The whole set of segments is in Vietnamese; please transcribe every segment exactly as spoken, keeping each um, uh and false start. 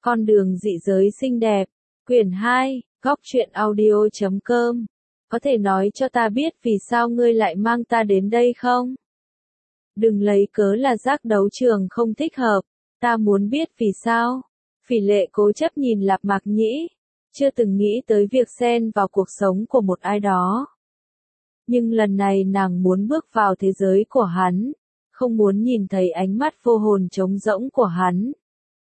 Con đường dị giới xinh đẹp, quyển hai, góc truyện audio chấm com. Có thể nói cho ta biết vì sao ngươi lại mang ta đến đây không? Đừng lấy cớ là giác đấu trường không thích hợp, ta muốn biết vì sao. Phỉ Lệ cố chấp nhìn Lạp Mạc Nhĩ, chưa từng nghĩ tới việc xen vào cuộc sống của một ai đó. Nhưng lần này nàng muốn bước vào thế giới của hắn, không muốn nhìn thấy ánh mắt vô hồn trống rỗng của hắn.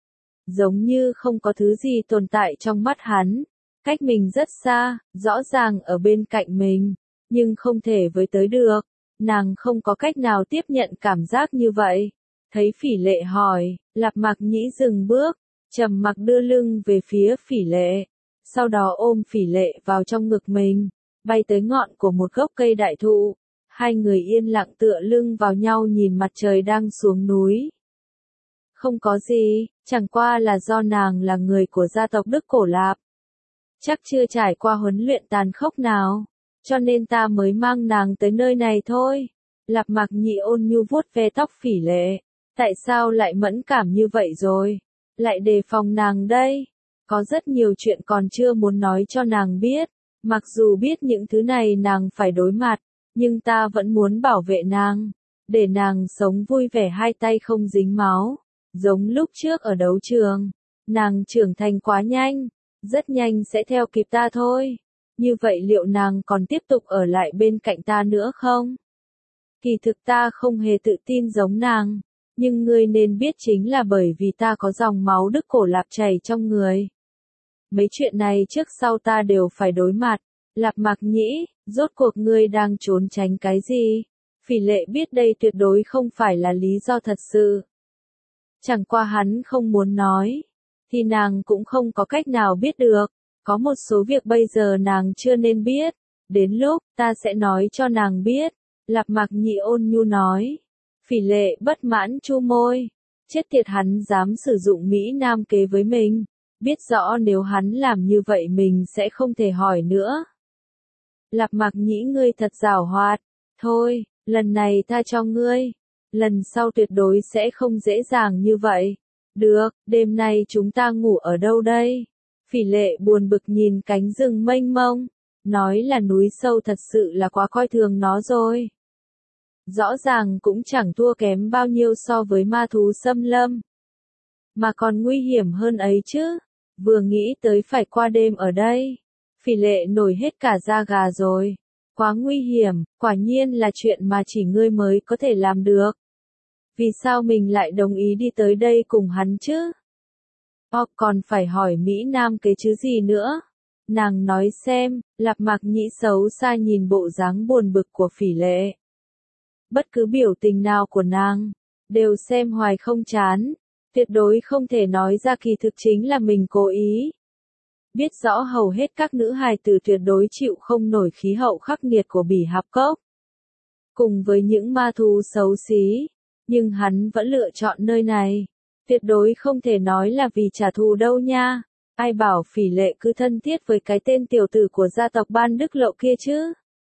Giống như không có thứ gì tồn tại trong mắt hắn, cách mình rất xa, rõ ràng ở bên cạnh mình, nhưng không thể với tới được. Nàng không có cách nào tiếp nhận cảm giác như vậy. Thấy Phỉ Lệ hỏi, Lạp Mạc Nhĩ dừng bước, trầm mặc đưa lưng về phía Phỉ Lệ, sau đó ôm Phỉ Lệ vào trong ngực mình, bay tới ngọn của một gốc cây đại thụ. Hai người yên lặng tựa lưng vào nhau nhìn mặt trời đang xuống núi. Không có gì, chẳng qua là do nàng là người của gia tộc Đức Cổ Lạp. Chắc chưa trải qua huấn luyện tàn khốc nào, cho nên ta mới mang nàng tới nơi này thôi. Lạp Mạc Nhĩ ôn nhu vuốt ve tóc Phỉ Lệ. Tại sao lại mẫn cảm như vậy rồi? Lại đề phòng nàng đây? Có rất nhiều chuyện còn chưa muốn nói cho nàng biết. Mặc dù biết những thứ này nàng phải đối mặt, nhưng ta vẫn muốn bảo vệ nàng, để nàng sống vui vẻ hai tay không dính máu. Giống lúc trước ở đấu trường, nàng trưởng thành quá nhanh, rất nhanh sẽ theo kịp ta thôi. Như vậy liệu nàng còn tiếp tục ở lại bên cạnh ta nữa không? Kỳ thực ta không hề tự tin giống nàng, nhưng ngươi nên biết chính là bởi vì ta có dòng máu Đức Cổ Lạp chảy trong người. Mấy chuyện này trước sau ta đều phải đối mặt. Lạp Mạc Nhĩ, rốt cuộc ngươi đang trốn tránh cái gì? Phỉ Lệ biết đây tuyệt đối không phải là lý do thật sự. Chẳng qua hắn không muốn nói, thì nàng cũng không có cách nào biết được. Có một số việc bây giờ nàng chưa nên biết, đến lúc ta sẽ nói cho nàng biết. Lạp Mạc Nhĩ ôn nhu nói. Phỉ Lệ bất mãn chu môi, chết tiệt, hắn dám sử dụng Mỹ Nam kế với mình, biết rõ nếu hắn làm như vậy mình sẽ không thể hỏi nữa. Lạp Mạc Nhĩ, ngươi thật giảo hoạt. Thôi, lần này tha cho ngươi, lần sau tuyệt đối sẽ không dễ dàng như vậy. Được, đêm nay chúng ta ngủ ở đâu đây? Phỉ Lệ buồn bực nhìn cánh rừng mênh mông, nói là núi sâu thật sự là quá coi thường nó rồi. Rõ ràng cũng chẳng thua kém bao nhiêu so với ma thú xâm lâm, mà còn nguy hiểm hơn ấy chứ. Vừa nghĩ tới phải qua đêm ở đây, Phỉ Lệ nổi hết cả da gà rồi. Quá nguy hiểm, quả nhiên là chuyện mà chỉ ngươi mới có thể làm được. Vì sao mình lại đồng ý đi tới đây cùng hắn chứ? Ồ, còn phải hỏi Mỹ Nam kế chứ gì nữa? Nàng nói xem. Lạp Mạc Nhĩ xấu xa nhìn bộ dáng buồn bực của Phỉ Lệ. Bất cứ biểu tình nào của nàng, đều xem hoài không chán. Tuyệt đối không thể nói ra kỳ thực chính là mình cố ý. Biết rõ hầu hết các nữ hài tử tuyệt đối chịu không nổi khí hậu khắc nghiệt của Bỉ Hạp Cốc, cùng với những ma thú xấu xí, nhưng hắn vẫn lựa chọn nơi này. Tuyệt đối không thể nói là vì trả thù đâu nha. Ai bảo Phỉ Lệ cứ thân thiết với cái tên tiểu tử của gia tộc Ban Đức Lậu kia chứ?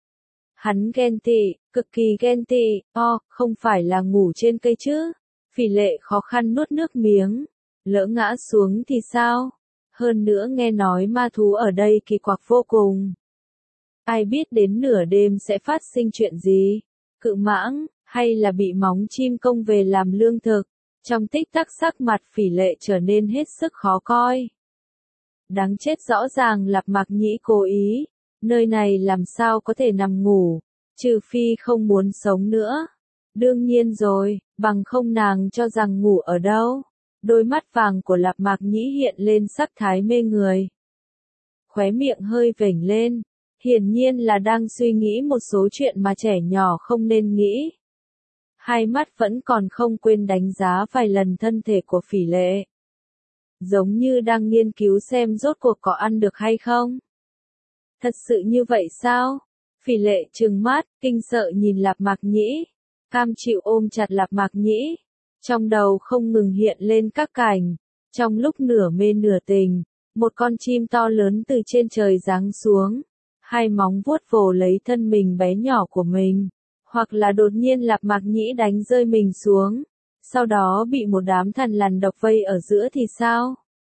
Hắn ghen tị, cực kỳ ghen tị. O, không phải là ngủ trên cây chứ? Phỉ Lệ khó khăn nuốt nước miếng. Lỡ ngã xuống thì sao? Hơn nữa nghe nói ma thú ở đây kỳ quặc vô cùng. Ai biết đến nửa đêm sẽ phát sinh chuyện gì? Cự mãng, hay là bị móng chim công về làm lương thực? Trong tích tắc sắc mặt Phỉ Lệ trở nên hết sức khó coi. Đáng chết, rõ ràng Lạp Mạc Nhĩ cố ý. Nơi này làm sao có thể nằm ngủ, trừ phi không muốn sống nữa. Đương nhiên rồi, bằng không nàng cho rằng ngủ ở đâu? Đôi mắt vàng của Lạp Mạc Nhĩ hiện lên sắc thái mê người. Khóe miệng hơi vểnh lên, hiển nhiên là đang suy nghĩ một số chuyện mà trẻ nhỏ không nên nghĩ. Hai mắt vẫn còn không quên đánh giá vài lần thân thể của Phỉ Lệ. Giống như đang nghiên cứu xem rốt cuộc có ăn được hay không. Thật sự như vậy sao? Phỉ Lệ trừng mắt, kinh sợ nhìn Lạp Mạc Nhĩ, cam chịu ôm chặt Lạp Mạc Nhĩ. Trong đầu không ngừng hiện lên các cảnh. Trong lúc nửa mê nửa tình, một con chim to lớn từ trên trời giáng xuống, hai móng vuốt vồ lấy thân mình bé nhỏ của mình. Hoặc là đột nhiên Lạp Mạc Nhĩ đánh rơi mình xuống, sau đó bị một đám thằn lằn độc vây ở giữa thì sao?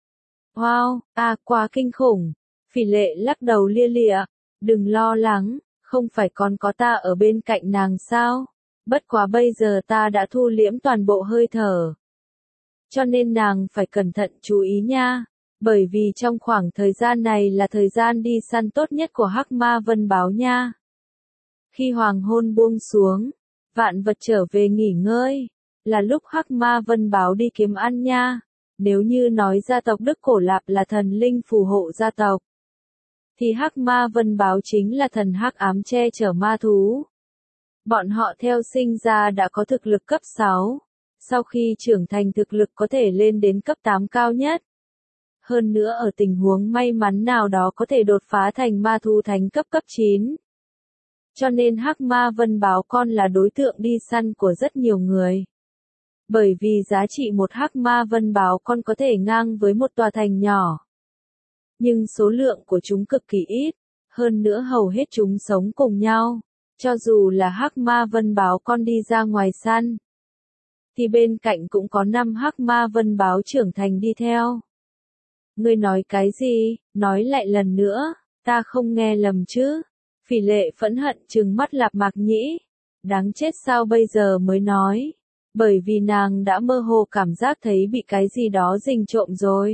Wow, à quá kinh khủng. Phỉ Lệ lắc đầu lia lịa. Đừng lo lắng, không phải còn có ta ở bên cạnh nàng sao? Bất quá bây giờ ta đã thu liễm toàn bộ hơi thở. Cho nên nàng phải cẩn thận chú ý nha. Bởi vì trong khoảng thời gian này là thời gian đi săn tốt nhất của Hắc Ma Vân Báo nha. Khi hoàng hôn buông xuống, vạn vật trở về nghỉ ngơi, là lúc Hắc Ma Vân Báo đi kiếm ăn nha. Nếu như nói gia tộc Đức Cổ Lạp là thần linh phù hộ gia tộc, thì Hắc Ma Vân Báo chính là thần hắc ám che chở ma thú. Bọn họ theo sinh ra đã có thực lực cấp sáu, sau khi trưởng thành thực lực có thể lên đến cấp tám cao nhất. Hơn nữa ở tình huống may mắn nào đó có thể đột phá thành ma thú thánh cấp cấp chín. Cho nên Hắc Ma Vân Báo con là đối tượng đi săn của rất nhiều người. Bởi vì giá trị một Hắc Ma Vân Báo con có thể ngang với một tòa thành nhỏ. Nhưng số lượng của chúng cực kỳ ít, hơn nữa hầu hết chúng sống cùng nhau. Cho dù là Hắc Ma Vân Báo con đi ra ngoài săn, thì bên cạnh cũng có năm Hắc Ma Vân Báo trưởng thành đi theo. Ngươi nói cái gì, nói lại lần nữa, ta không nghe lầm chứ. Phỉ Lệ phẫn hận trừng mắt Lạp Mạc Nhĩ. Đáng chết sao bây giờ mới nói. Bởi vì nàng đã mơ hồ cảm giác thấy bị cái gì đó rình trộm rồi.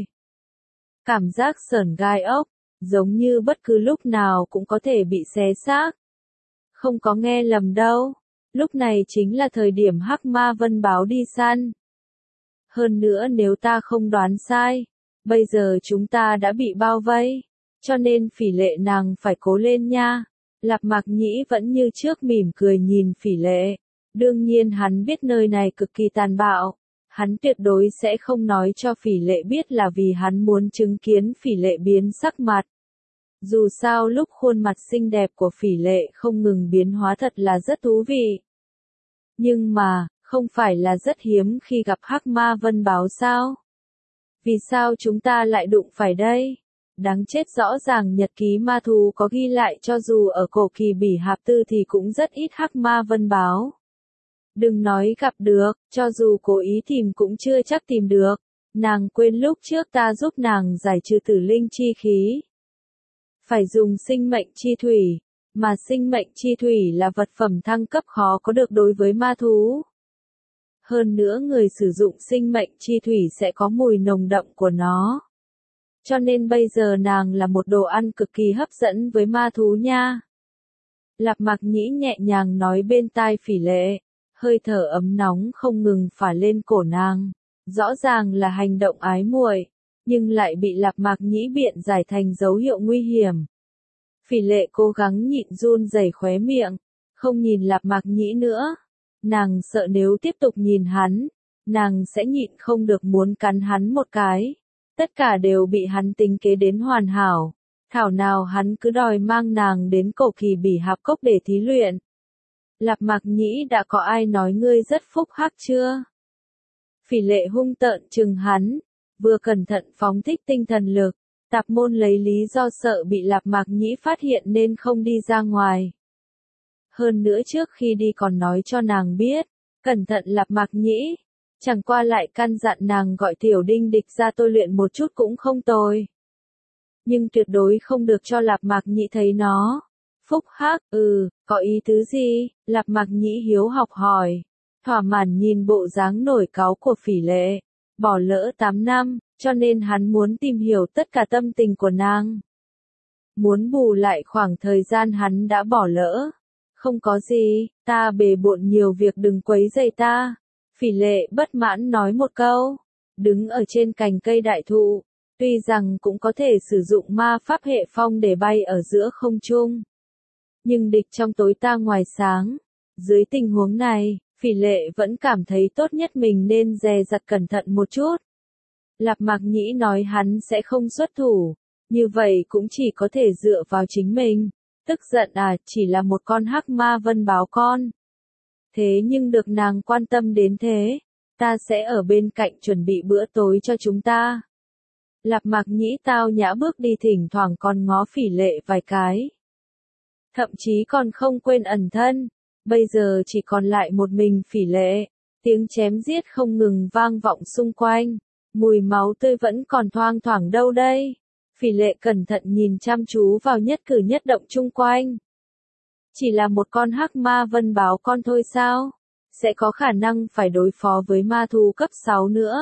Cảm giác sởn gai ốc, giống như bất cứ lúc nào cũng có thể bị xé xác. Không có nghe lầm đâu, lúc này chính là thời điểm Hắc Ma Vân Báo đi săn. Hơn nữa nếu ta không đoán sai, bây giờ chúng ta đã bị bao vây, cho nên Phỉ Lệ nàng phải cố lên nha. Lạp Mạc Nhĩ vẫn như trước mỉm cười nhìn Phỉ Lệ. Đương nhiên hắn biết nơi này cực kỳ tàn bạo. Hắn tuyệt đối sẽ không nói cho Phỉ Lệ biết là vì hắn muốn chứng kiến Phỉ Lệ biến sắc mặt. Dù sao lúc khuôn mặt xinh đẹp của Phỉ Lệ không ngừng biến hóa thật là rất thú vị. Nhưng mà, không phải là rất hiếm khi gặp Hắc Ma Vân Báo sao? Vì sao chúng ta lại đụng phải đây? Đáng chết, rõ ràng nhật ký ma thú có ghi lại cho dù ở cổ kỳ bỉ hạp tư thì cũng rất ít Hắc Ma Vân Báo. Đừng nói gặp được, cho dù cố ý tìm cũng chưa chắc tìm được. Nàng quên lúc trước ta giúp nàng giải trừ tử linh chi khí. Phải dùng sinh mệnh chi thủy, mà sinh mệnh chi thủy là vật phẩm thăng cấp khó có được đối với ma thú. Hơn nữa người sử dụng sinh mệnh chi thủy sẽ có mùi nồng đậm của nó. Cho nên bây giờ nàng là một đồ ăn cực kỳ hấp dẫn với ma thú nha. Lạp Mạc Nhĩ nhẹ nhàng nói bên tai Phỉ Lệ, hơi thở ấm nóng không ngừng phả lên cổ nàng. Rõ ràng là hành động ái muội, nhưng lại bị Lạp Mạc Nhĩ biện giải thành dấu hiệu nguy hiểm. Phỉ Lệ cố gắng nhịn run rẩy khóe miệng, không nhìn Lạp Mạc Nhĩ nữa. Nàng sợ nếu tiếp tục nhìn hắn, nàng sẽ nhịn không được muốn cắn hắn một cái. Tất cả đều bị hắn tính kế đến hoàn hảo. Thảo nào hắn cứ đòi mang nàng đến cổ kỳ bỉ hạp cốc để thí luyện. Lạp Mạc Nhĩ, đã có ai nói ngươi rất phúc hắc chưa? Phỉ Lệ hung tợn trừng hắn, vừa cẩn thận phóng thích tinh thần lực. Tạp môn lấy lý do sợ bị Lạp Mạc Nhĩ phát hiện nên không đi ra ngoài. Hơn nữa trước khi đi còn nói cho nàng biết, cẩn thận Lạp Mạc Nhĩ. Chẳng qua lại căn dặn nàng gọi Tiểu Đinh Địch ra tôi luyện một chút cũng không tồi. Nhưng tuyệt đối không được cho Lạp Mạc Nhĩ thấy nó. Phúc hắc, ừ, có ý tứ gì? Lạp Mạc Nhĩ hiếu học hỏi. Thỏa mãn nhìn bộ dáng nổi cáu của Phỉ Lệ. Bỏ lỡ tám năm, cho nên hắn muốn tìm hiểu tất cả tâm tình của nàng. Muốn bù lại khoảng thời gian hắn đã bỏ lỡ. Không có gì, ta bề bộn nhiều việc đừng quấy rầy ta. Phỉ Lệ bất mãn nói một câu. Đứng ở trên cành cây đại thụ, tuy rằng cũng có thể sử dụng ma pháp hệ phong để bay ở giữa không trung. Nhưng địch trong tối ta ngoài sáng. Dưới tình huống này, Phỉ Lệ vẫn cảm thấy tốt nhất mình nên dè dặt cẩn thận một chút. Lạp Mạc Nhĩ nói hắn sẽ không xuất thủ. Như vậy cũng chỉ có thể dựa vào chính mình. Tức giận à, chỉ là một con Hắc Ma Vân Báo con. Thế nhưng được nàng quan tâm đến thế, ta sẽ ở bên cạnh chuẩn bị bữa tối cho chúng ta. Lạp Mạc Nhĩ tao nhã bước đi, thỉnh thoảng còn ngó Phỉ Lệ vài cái. Thậm chí còn không quên ẩn thân. Bây giờ chỉ còn lại một mình Phỉ Lệ, tiếng chém giết không ngừng vang vọng xung quanh. Mùi máu tươi vẫn còn thoang thoảng đâu đây. Phỉ Lệ cẩn thận nhìn chăm chú vào nhất cử nhất động chung quanh. Chỉ là một con hắc ma vân báo con thôi sao? Sẽ có khả năng phải đối phó với ma thú cấp sáu nữa.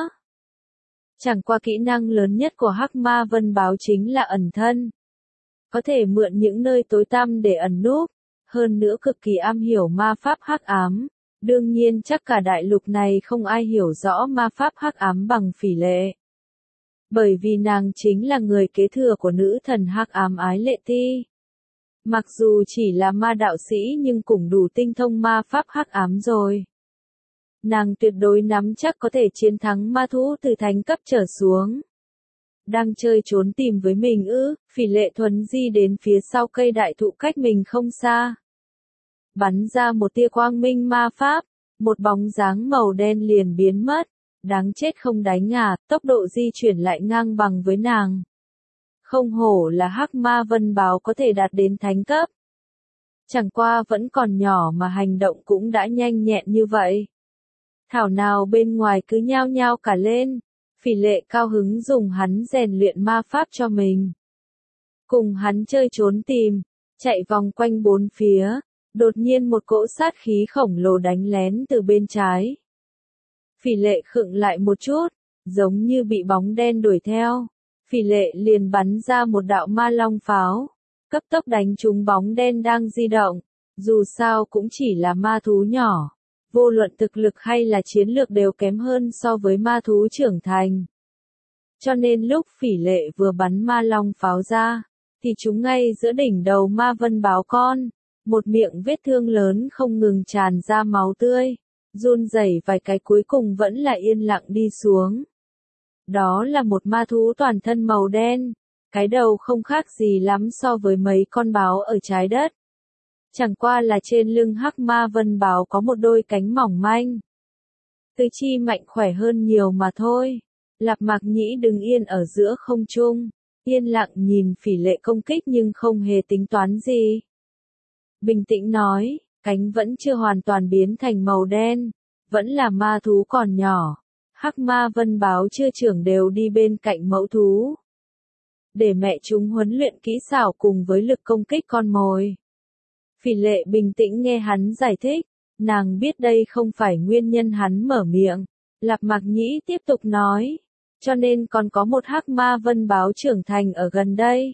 Chẳng qua kỹ năng lớn nhất của hắc ma vân báo chính là ẩn thân. Có thể mượn những nơi tối tăm để ẩn núp, hơn nữa cực kỳ am hiểu ma pháp hắc ám. Đương nhiên chắc cả đại lục này không ai hiểu rõ ma pháp hắc ám bằng Phỉ Lệ. Bởi vì nàng chính là người kế thừa của nữ thần hắc ám Ái Lệ Ti. Mặc dù chỉ là ma đạo sĩ nhưng cũng đủ tinh thông ma pháp hắc ám rồi. Nàng tuyệt đối nắm chắc có thể chiến thắng ma thú từ thánh cấp trở xuống. Đang chơi trốn tìm với mình ư? Phỉ Lệ thuấn di đến phía sau cây đại thụ cách mình không xa. Bắn ra một tia quang minh ma pháp, một bóng dáng màu đen liền biến mất. Đáng chết không đánh à, tốc độ di chuyển lại ngang bằng với nàng. Không hổ là hắc ma vân báo có thể đạt đến thánh cấp. Chẳng qua vẫn còn nhỏ mà hành động cũng đã nhanh nhẹn như vậy. Thảo nào bên ngoài cứ nhao nhao cả lên. Phỉ Lệ cao hứng dùng hắn rèn luyện ma pháp cho mình. Cùng hắn chơi trốn tìm, chạy vòng quanh bốn phía, đột nhiên một cỗ sát khí khổng lồ đánh lén từ bên trái. Phỉ Lệ khựng lại một chút, giống như bị bóng đen đuổi theo. Phỉ Lệ liền bắn ra một đạo ma long pháo, cấp tốc đánh trúng bóng đen đang di động. Dù sao cũng chỉ là ma thú nhỏ, vô luận thực lực hay là chiến lược đều kém hơn so với ma thú trưởng thành. Cho nên lúc Phỉ Lệ vừa bắn ma long pháo ra, thì chúng ngay giữa đỉnh đầu ma vân báo con, một miệng vết thương lớn không ngừng tràn ra máu tươi, run rẩy vài cái cuối cùng vẫn là yên lặng đi xuống. Đó là một ma thú toàn thân màu đen, cái đầu không khác gì lắm so với mấy con báo ở trái đất. Chẳng qua là trên lưng hắc ma vân báo có một đôi cánh mỏng manh. Tứ chi mạnh khỏe hơn nhiều mà thôi. Lạp Mạc Nhĩ đứng yên ở giữa không trung, yên lặng nhìn Phỉ Lệ công kích nhưng không hề tính toán gì. Bình tĩnh nói, cánh vẫn chưa hoàn toàn biến thành màu đen, vẫn là ma thú còn nhỏ. Hắc ma vân báo chưa trưởng đều đi bên cạnh mẫu thú. Để mẹ chúng huấn luyện kỹ xảo cùng với lực công kích con mồi. Phỉ Lệ bình tĩnh nghe hắn giải thích, nàng biết đây không phải nguyên nhân hắn mở miệng. Lạp Mạc Nhĩ tiếp tục nói, cho nên còn có một hắc ma vân báo trưởng thành ở gần đây.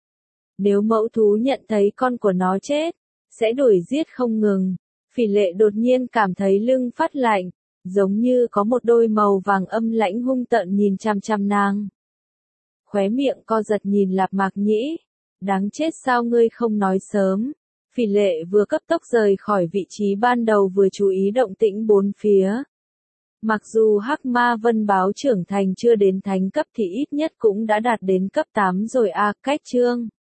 Nếu mẫu thú nhận thấy con của nó chết, sẽ đuổi giết không ngừng. Phỉ Lệ đột nhiên cảm thấy lưng phát lạnh, giống như có một đôi màu vàng âm lãnh hung tợn nhìn chằm chằm nàng. Khóe miệng co giật nhìn Lạp Mạc Nhĩ, đáng chết sao ngươi không nói sớm. Phỉ Lệ vừa cấp tốc rời khỏi vị trí ban đầu vừa chú ý động tĩnh bốn phía. Mặc dù hắc ma vân báo trưởng thành chưa đến thánh cấp thì ít nhất cũng đã đạt đến cấp tám rồi a, cách chương.